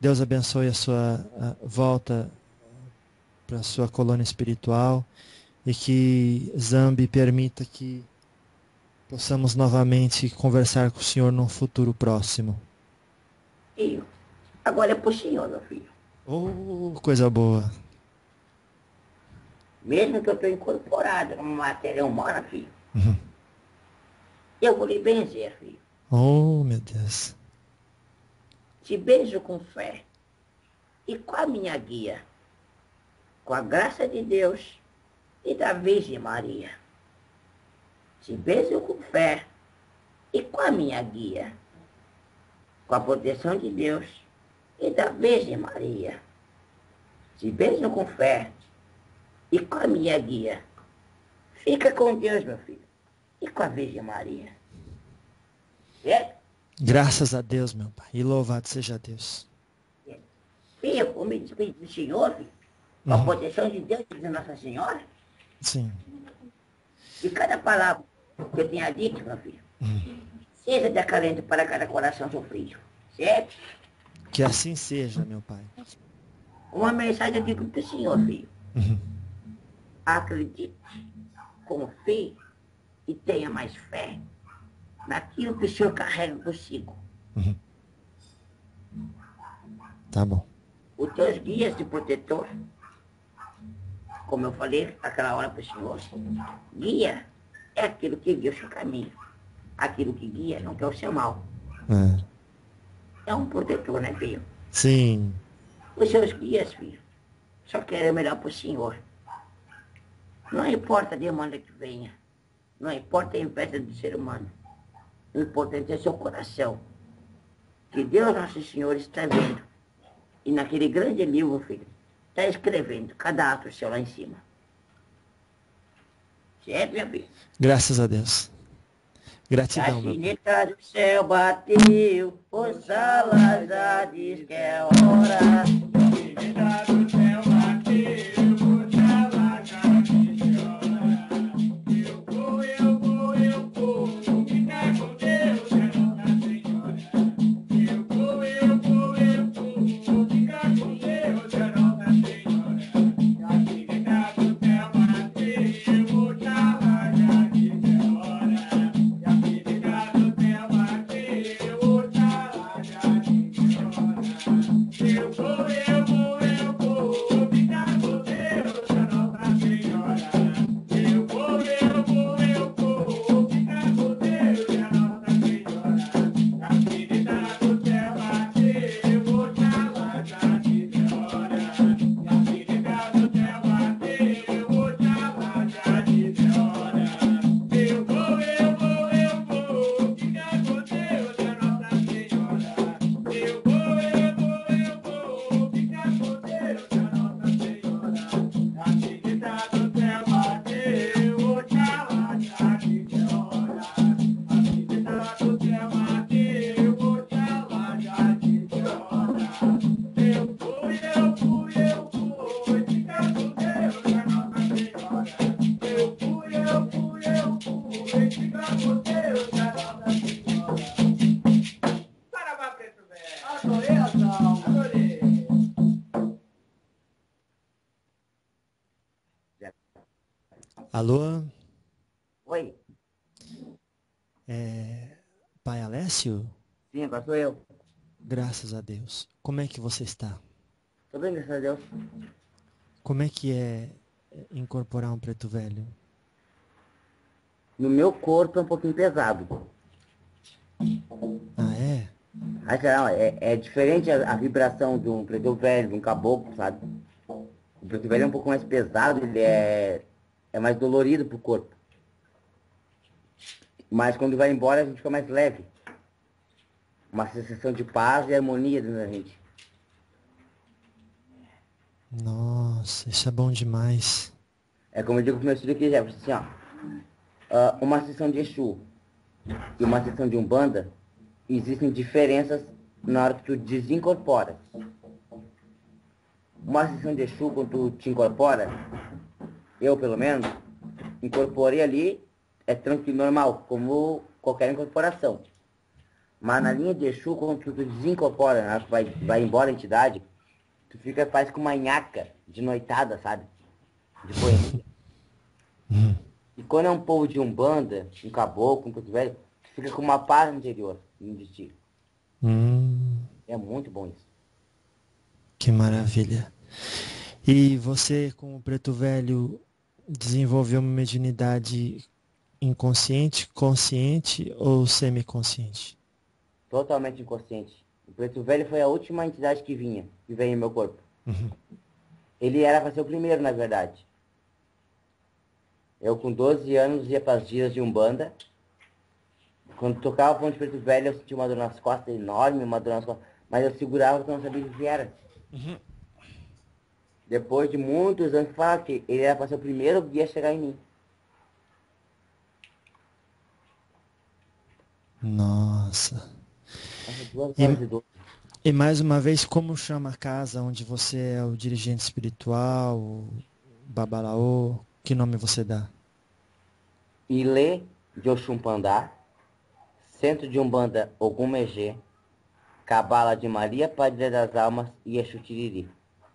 Deus abençoe a sua volta para a sua colônia espiritual e que Zambi permita que possamos novamente conversar com o senhor num futuro próximo. Filho, agora é pro senhor, meu filho. Oh, coisa boa. Mesmo que eu estou incorporado numa matéria humana, filho, Uhum. eu vou lhe benzer, filho. Oh, meu Deus. Te beijo com fé e com a minha guia, com a graça de Deus e da Virgem Maria. Te beijo com fé e com a minha guia, com a proteção de Deus e da Virgem Maria. Te beijo com fé e com a minha guia. Fica com Deus, meu filho, e com a Virgem Maria. Certo? Graças a Deus, meu pai. E louvado seja Deus. Filho, como diz o Senhor, filho, com a Uhum. proteção de Deus e de Nossa Senhora, Sim. e cada palavra que eu tenha dito, meu filho, seja de acalento para cada coração sofrido. Certo? Que assim seja, meu pai. Uma mensagem eu digo para o Senhor, filho. Uhum. Acredite, confie e tenha mais fé naquilo que o Senhor carrega consigo. Uhum. Tá bom. Os teus guias de protetor, como eu falei aquela hora para o Senhor, guia é aquilo que guia o seu caminho. Aquilo que guia não quer o seu mal. É um protetor, né, filho? Sim. Os seus guias, filho, só querem o melhor para o Senhor. Não importa a demanda que venha. Não importa a inveja do ser humano. O importante é seu coração. Que Deus Nosso Senhor está vendo. E naquele grande livro, filho, está escrevendo cada ato seu lá em cima. Certo, meu filho? Graças a Deus. A Gratidão, meu pai. sineta do céu bateu, o Salazar diz que é hora. Alô? Oi, Pai Alessio? sim, agora sou eu. Graças a Deus. Como é que você está? Tô bem, graças a Deus. Como é que é incorporar um preto velho? No meu corpo é um pouquinho pesado. Ah, é? Acho que não, é diferente a vibração de um preto velho, de um caboclo, sabe? O preto velho é um pouco mais pesado, ele é mais dolorido pro corpo. Mas quando vai embora a gente fica mais leve. Uma sensação de paz e harmonia dentro da gente. Nossa, isso é bom demais. É como eu digo pro meu filho aqui, Jefferson, assim, ó. Uma sessão de Exu e uma sessão de Umbanda, existem diferenças na hora que tu desincorpora. Uma sessão de Exu, quando tu te incorpora, eu pelo menos, incorporei ali, é tranquilo, normal, como qualquer incorporação. Mas na linha de Exu, quando tu desincorpora, né, vai embora a entidade, tu fica, faz com uma nhaca de noitada, sabe? De poesia. E quando é um povo de Umbanda, um caboclo, um preto velho, tu fica com uma paz interior de ti. É muito bom isso. Que maravilha. E você, com o Preto Velho, desenvolveu uma mediunidade inconsciente, consciente ou semiconsciente? Totalmente inconsciente. O preto velho foi a última entidade que veio em meu corpo. Ele era para ser o primeiro, na verdade. Eu, com 12 anos, ia para as giras de Umbanda. Quando tocava o ponto de preto velho, eu sentia uma dor nas costas enorme, uma dor nas costas. Mas eu segurava porque eu não sabia o que era. Depois de muitos anos, falaram que ele era para ser o primeiro guia a chegar em mim. Nossa. Nossa, 2 horas de dor. E mais uma vez, como chama a casa onde você é o dirigente espiritual, o Babalaô? Que nome você dá? Ilê de Oxumpandá, Centro de Umbanda Ogumegê, Cabala de Maria Padilha das Almas e Exu Tiriri.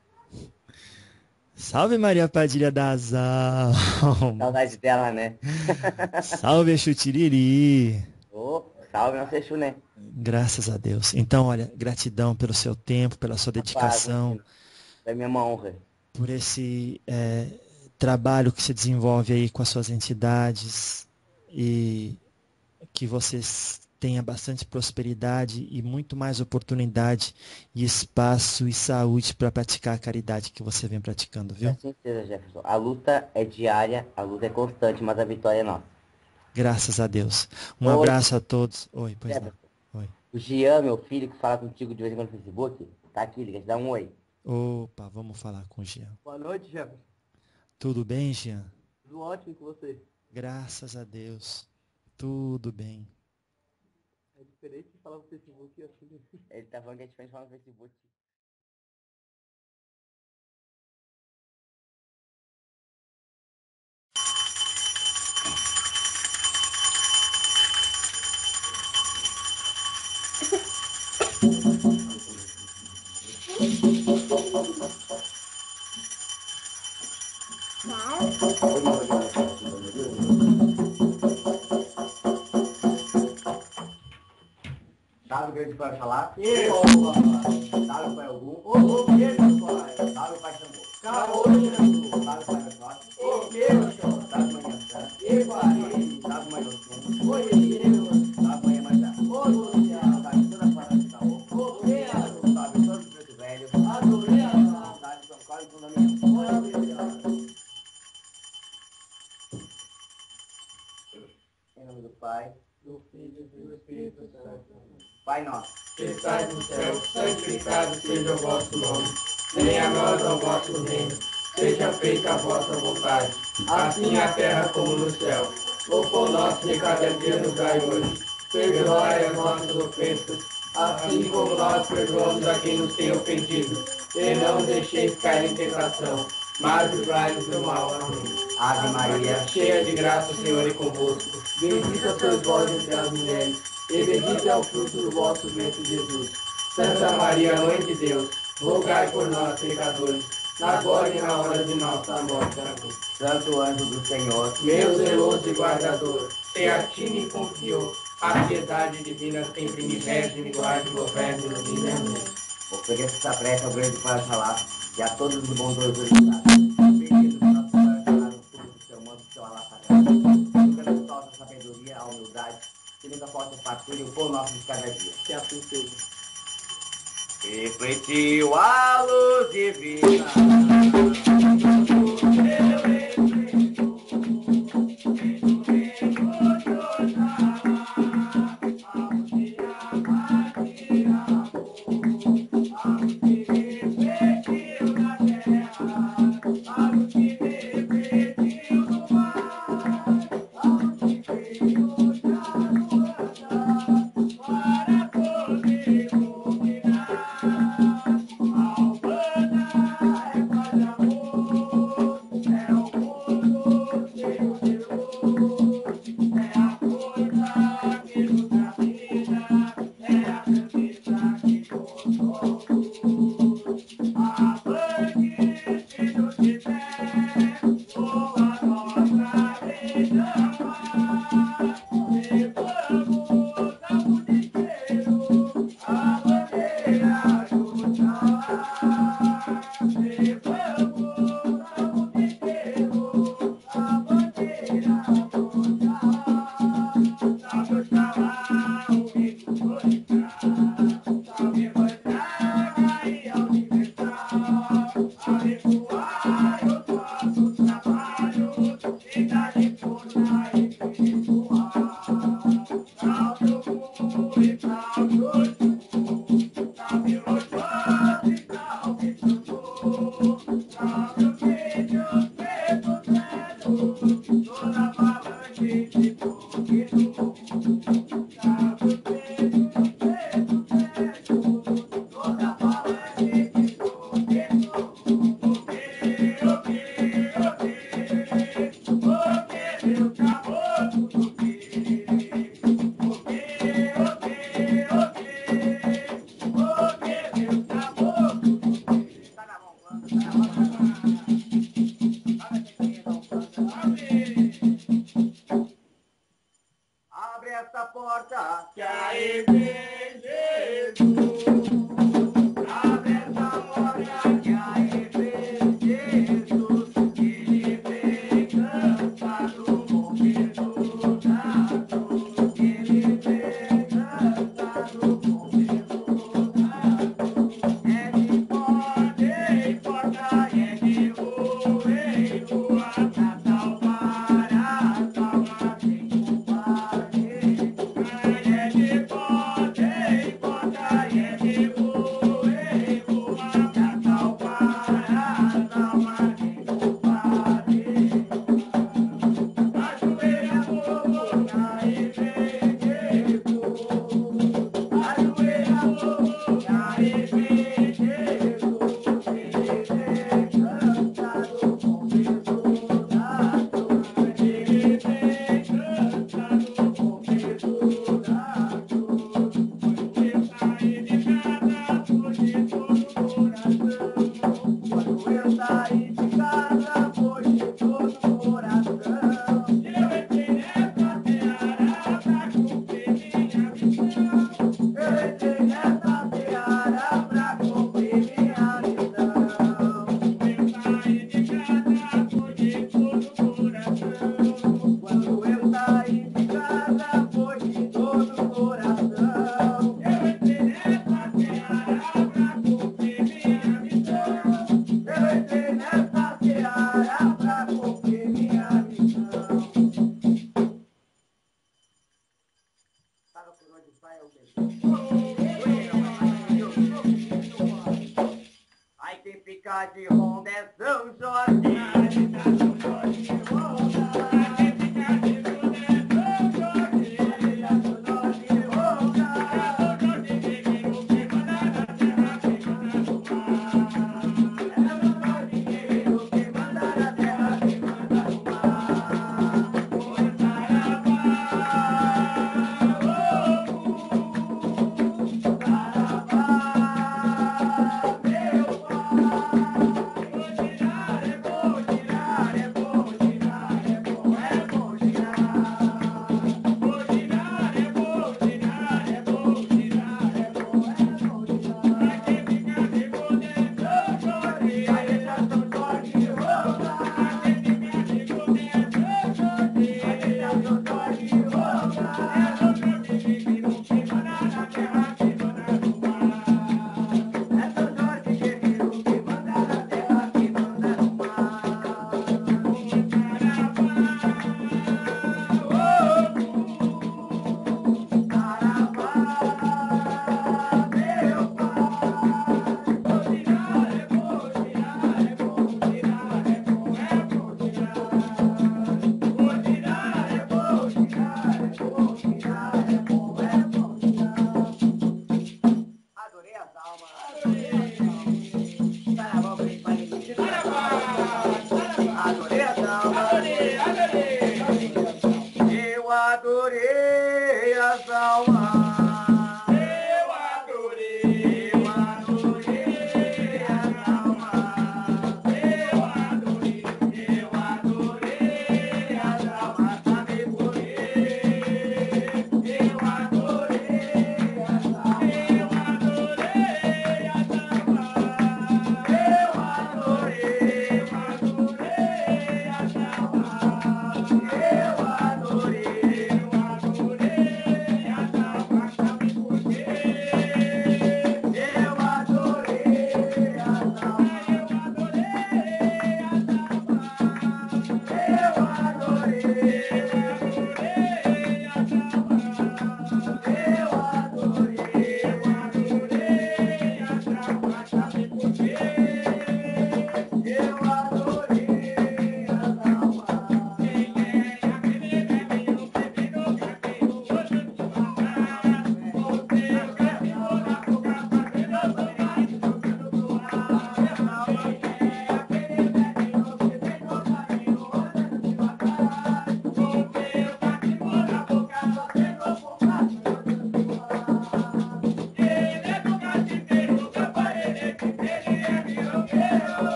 Salve Maria Padilha das Almas! Saudade dela, né? Salve Exu Tiriri! Ô, salve nosso Exu, né? Graças a Deus. Então, olha, gratidão pelo seu tempo, pela sua dedicação, É minha honra. por esse trabalho que você desenvolve aí com as suas entidades e que vocês tenha bastante prosperidade e muito mais oportunidade e espaço e saúde para praticar a caridade que você vem praticando, viu? Com certeza, Jefferson. A luta é diária, a luta é constante, mas a vitória é nossa. Graças a Deus. Um Oi. abraço a todos. Oi, pois não. Jefferson, Oi. o Jean, meu filho, que fala contigo de vez em quando no Facebook, tá aqui, ele quer te dar um oi. Opa, vamos falar com o Jean. Boa noite, Jefferson. Tudo bem, Jean? Tudo ótimo com você. Graças a Deus. Tudo bem. É diferente de falar no Facebook assim. Ele tá falando que é diferente de falar no Facebook. Sabe o que a gente vai falar? Sabe o pai algum? Sabe o pai Xangô? Sabe o pai da sorte? Sabe o mãe Santa? Sabe o mãe Oxum? Sabe o mãe Manjá? Sabe toda a parada de Taô? Sabe todos os preto velhos? Sabe São Paulo e Fundamento? Em nome do Pai, Do Filho e do Espírito Santo. Pai nosso. Que estais no céu, santificado seja o vosso nome. Venha a nós ao vosso reino. Seja feita a vossa vontade, assim na terra como no céu. O pão nosso de cada dia nos dai hoje. Perdoai as nossas ofensas, assim como nós perdoamos a quem nos tem ofendido. E não deixeis cair em tentação, mas livrai-nos do mal. Amém. Ave Maria, Cheia de graça, o Senhor é convosco. Bendita sois vós entre as mulheres, e bendito é o fruto do vosso ventre, Jesus. Santa Maria, Mãe de Deus, rogai por nós, pecadores, agora e na hora de nossa morte. Amém. Santo anjo do Senhor, Meu zeloso e guardador, se a ti me confiou a piedade divina, sempre me rege, me guarde, governe, ilumine. Amém. ofereço essa prece ao grande Pai Oxalá e a todos os bondosos orixás. Pedindo que nosso Pai Oxalá no fundo do seu manto, do seu alá sagrado. Nunca nos falta a sabedoria, a humildade, que nunca falta o fartura e o pão nosso de cada dia. Que assim seja. Refletiu a luz divina. Para poder dominar, Albana é paz e amor. tá de ronda é São Jorge. Meu pai, vou tirar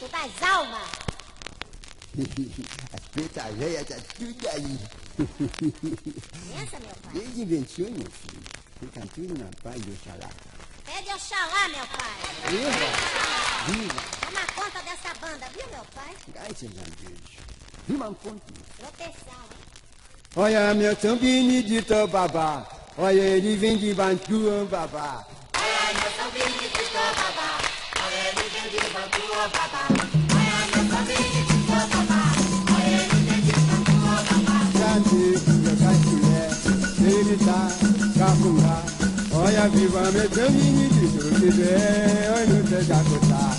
espírito das almas. As pretas velhas tá tudo aí. Pensa, meu pai. Desde invenções, meu filho. Fica tudo na paz do Oxalá. Pede Oxalá, meu pai. Viva! Toma conta dessa banda, viu, meu pai? Graças a Deus. Viva um ponto. Proteção, hein? Olha meu São Benedito babá. Olha ele vem de Bantu, babá. Cadê meu cachulé? Ele tá cafungá. Olha viva meu São Benedito, que vem, olha no teu jacotá.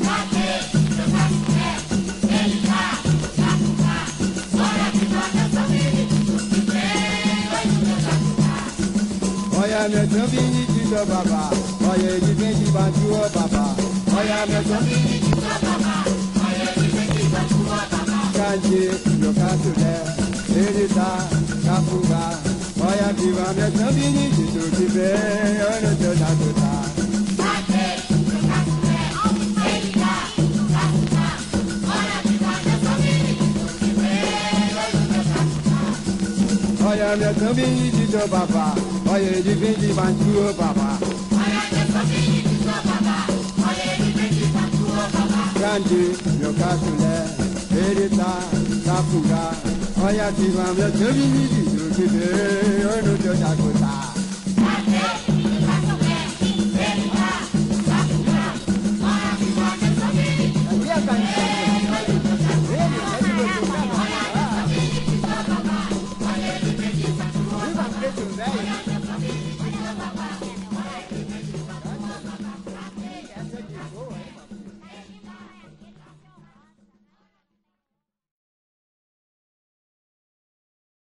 Olha meu São Benedito babá. Olha ele vem de Bantu, babá. Olha meu São Benedito babá. Olha ele vem de Bantu, babá. Cadê meu caçulé? Ele tá cafungá. Olha viva meu São Benedito, que vem, olha no teu jacotá. Olha meu São Benedito babá. Olha ele vem de Bantu, babá. Grande, meu caçulé, ele tá cafungá. Olha viva meu São Benedito, que veio no teu jacotá.